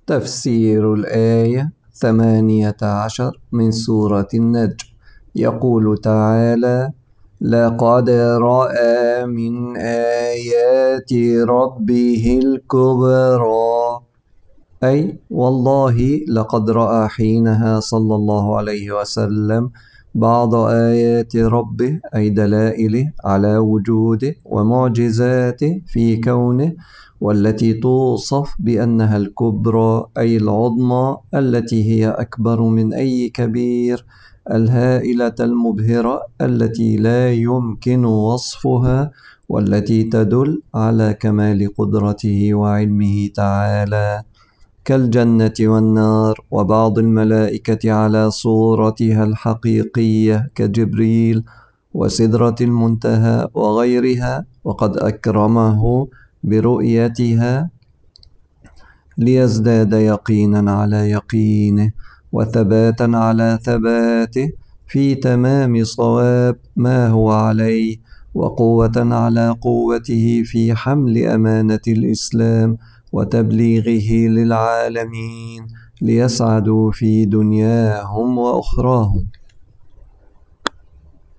تفسير الآية 18 من سورة النجم. يقول تعالى: لقد رأى من آيات ربه الكبرى، أي والله لقد رأى حينها صلى الله عليه وسلم بعض آيات ربه، أي دلائله على وجوده ومعجزاته في كونه، والتي توصف بأنها الكبرى أي العظمى، التي هي أكبر من أي كبير، الهائلة المبهرة التي لا يمكن وصفها، والتي تدل على كمال قدرته وعلمه تعالى، كالجنة والنار وبعض الملائكة على صورتها الحقيقية كجبريل وسدرة المنتهى وغيرها، وقد أكرمه برؤيتها ليزداد يقينا على يقينه وثباتا على ثباته في تمام صواب ما هو عليه، وقوة على قوته في حمل أمانة الإسلام وتبليغه للعالمين ليسعدوا في دنياهم وأخراهم.